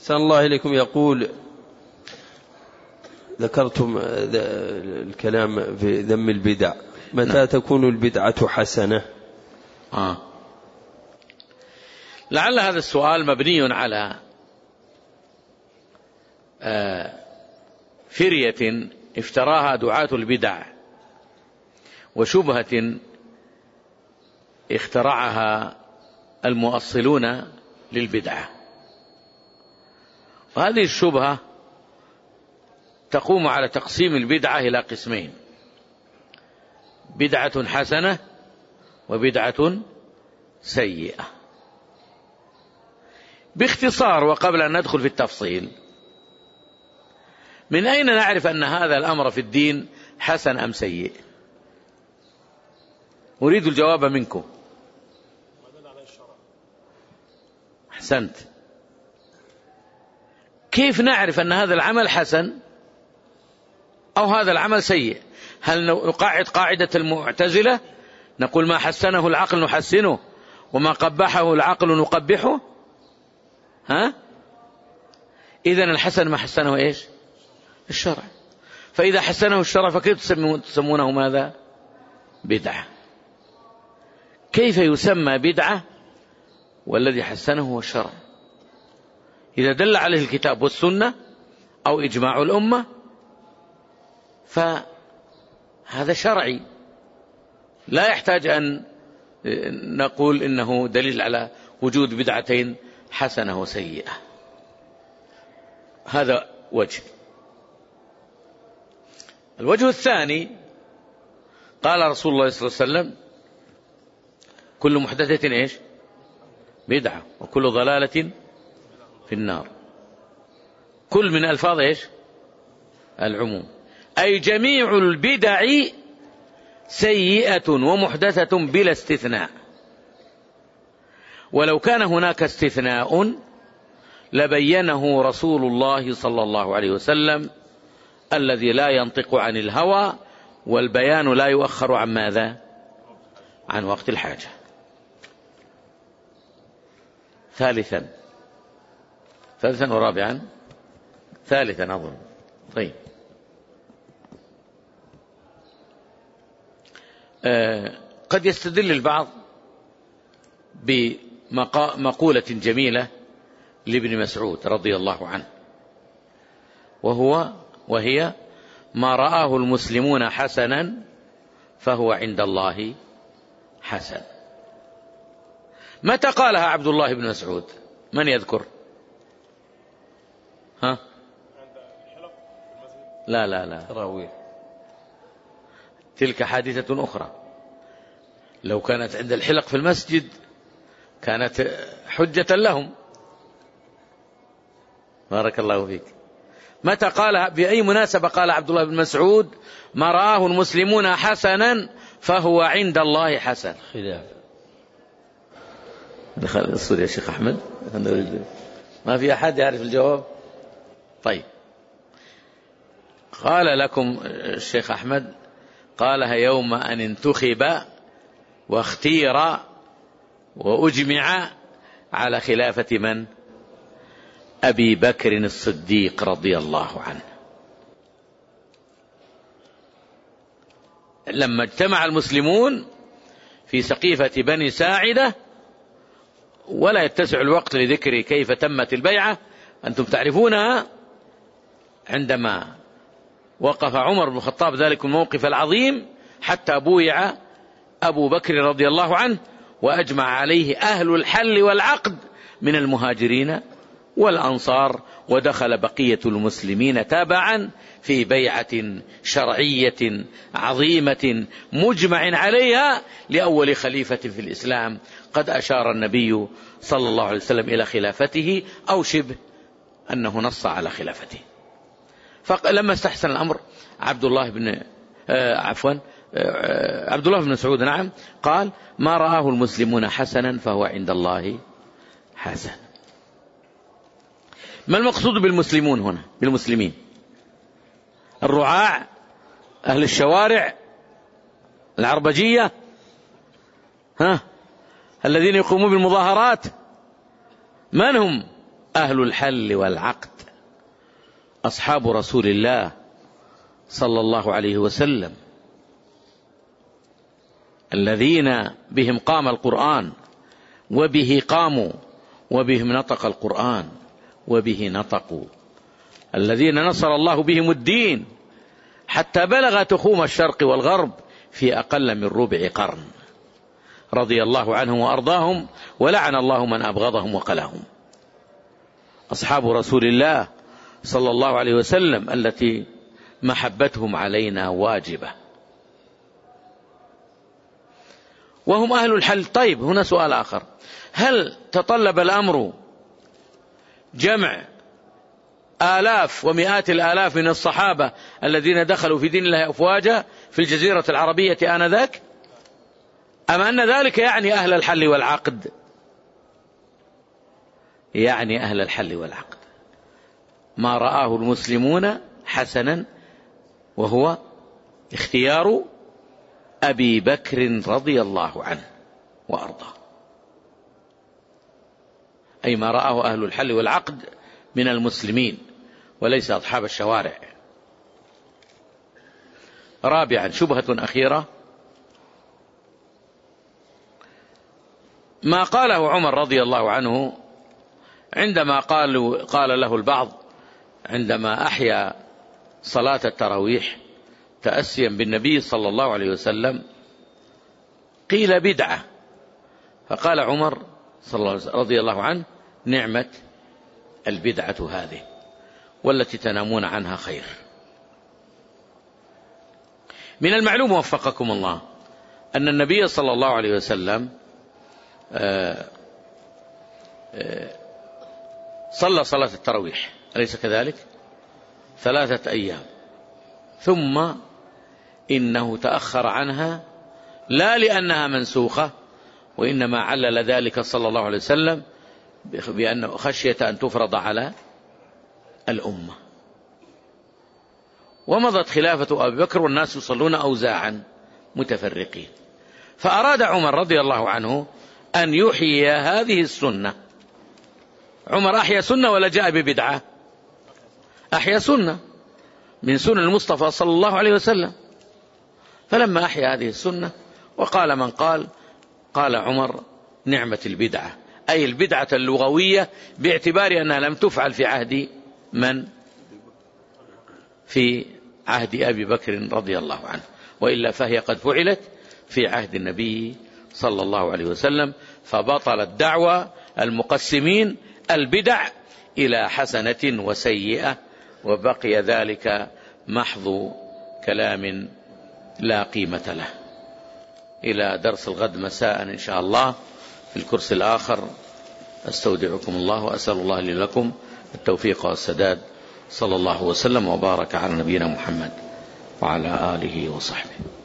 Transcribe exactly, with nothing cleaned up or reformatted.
أحسن الله إليكم. يقول: ذكرتم الكلام في ذم البدع، متى نعم. تكون البدعة حسنة؟ آه. لعل هذا السؤال مبني على آه فرية افتراها دعاة البدع وشبهة اخترعها المؤصلون للبدعة. وهذه الشبهة تقوم على تقسيم البدعة إلى قسمين: بدعة حسنة وبدعة سيئة. باختصار وقبل أن ندخل في التفصيل، من أين نعرف أن هذا الأمر في الدين حسن أم سيء؟ أريد الجواب منكم. أحسنت. كيف نعرف أن هذا العمل حسن أو هذا العمل سيء؟ هل نقاعد قاعدة المعتزلة نقول ما حسنه العقل نحسنه وما قبحه العقل نقبحه؟ ها؟ إذن الحسن ما حسنه إيش؟ الشرع. فإذا حسنه الشرع فكيف تسمونه ماذا؟ بدعة. كيف يسمى بدعة والذي حسنه هو الشرع؟ إذا دل عليه الكتاب والسنة أو إجماع الأمة فهذا شرعي، لا يحتاج أن نقول إنه دليل على وجود بدعتين حسنة وسيئة. هذا وجه. الوجه الثاني، قال رسول الله صلى الله عليه وسلم: كل محدثة إيش؟ بدعة، وكل ضلالة في النار. كل من ألفاظ إيش؟ العموم، أي جميع البدع سيئة ومحدثة بلا استثناء. ولو كان هناك استثناء لبينه رسول الله صلى الله عليه وسلم الذي لا ينطق عن الهوى، والبيان لا يؤخر عن ماذا؟ عن وقت الحاجة. ثالثا ثالثا ورابعا ثالثا أظن. طيب، آه قد يستدل البعض بمقولة جميلة لابن مسعود رضي الله عنه، وهو وهي: ما رآه المسلمون حسنا فهو عند الله حسن. متى قالها عبد الله بن مسعود؟ من يذكر؟ ها؟ لا لا لا تراويح. تلك حادثة أخرى. لو كانت عند الحلق في المسجد كانت حجة لهم. بارك الله فيك. متى قالها؟ بأي مناسبة قال عبد الله بن مسعود: ما رآه المسلمون حسنا فهو عند الله حسن؟ خلاف. دخل الصور يا شيخ أحمد، ما في أحد يعرف الجواب. طيب، قال لكم الشيخ أحمد: قالها يوم أن انتخب واختير وأجمع على خلافة من؟ أبي بكر الصديق رضي الله عنه. لما اجتمع المسلمون في سقيفة بني ساعدة، ولا يتسع الوقت لذكر كيف تمت البيعة، أنتم تعرفونها، عندما وقف عمر بن الخطاب ذلك الموقف العظيم حتى بويع أبو بكر رضي الله عنه، وأجمع عليه أهل الحل والعقد من المهاجرين والأنصار، ودخل بقية المسلمين تابعا في بيعة شرعية عظيمة مجمع عليها لأول خليفة في الإسلام. قد أشار النبي صلى الله عليه وسلم إلى خلافته، أو شبه أنه نص على خلافته. فلما استحسن الأمر عبد الله بن آه عفوا آه عبد الله بن مسعود نعم قال: ما رآه المسلمون حسنا فهو عند الله حسن. ما المقصود بالمسلمون هنا؟ بالمسلمين الرعاع، أهل الشوارع، العربجية، ها، الذين يقومون بالمظاهرات، من هم؟ أهل الحل والعقد أصحاب رسول الله صلى الله عليه وسلم الذين بهم قام القرآن وبه قاموا وبهم نطق القرآن وبه نطقوا، الذين نصر الله بهم الدين حتى بلغ تخوم الشرق والغرب في أقل من ربع قرن، رضي الله عنهم وأرضاهم ولعن الله من أبغضهم وقلهم. أصحاب رسول الله صلى الله عليه وسلم التي محبتهم علينا واجبة، وهم أهل الحل. طيب هنا سؤال آخر، هل تطلب الأمر جمع آلاف ومئات الآلاف من الصحابة الذين دخلوا في دين الله أفواجا في الجزيرة العربية آنذاك، أم أن ذلك يعني أهل الحل والعقد؟ يعني أهل الحل والعقد، ما رآه المسلمون حسنا وهو اختيار أبي بكر رضي الله عنه وأرضاه، أي ما رآه أهل الحل والعقد من المسلمين وليس أصحاب الشوارع. رابعا، شبهة أخيرة، ما قاله عمر رضي الله عنه عندما قالوا قال له البعض عندما أحيا صلاة التراويح تأسيا بالنبي صلى الله عليه وسلم، قيل بدعة، فقال عمر رضي الله عنه: نعمة البدعة هذه والتي تنامون عنها خير. من المعلوم وفقكم الله أن النبي صلى الله عليه وسلم صلى صلاة التراويح، أليس كذلك؟ ثلاثة أيام، ثم إنه تأخر عنها لا لأنها منسوخة، وإنما علل ذلك صلى الله عليه وسلم بأنه خشية أن تفرض على الأمة. ومضت خلافة أبي بكر والناس يصلون أوزاعا متفرقين، فأراد عمر رضي الله عنه أن يحيي هذه السنة. عمر أحيا سنة ولا جاء ببدعة؟ أحيا سنة من سنن المصطفى صلى الله عليه وسلم. فلما أحيا هذه السنة وقال من قال، قال عمر: نعمة البدعة، أي البدعة اللغوية باعتبار أنها لم تفعل في عهد من؟ في عهد أبي بكر رضي الله عنه، وإلا فهي قد فعلت في عهد النبي صلى الله عليه وسلم، فبطلت دعوى المقسمين البدع إلى حسنة وسيئة، وبقي ذلك محض كلام لا قيمة له. إلى درس الغد مساء إن شاء الله في الكرسي الآخر. أستودعكم الله وأسأل الله لي لكم التوفيق والسداد. صلى الله وسلم وبارك على نبينا محمد وعلى آله وصحبه.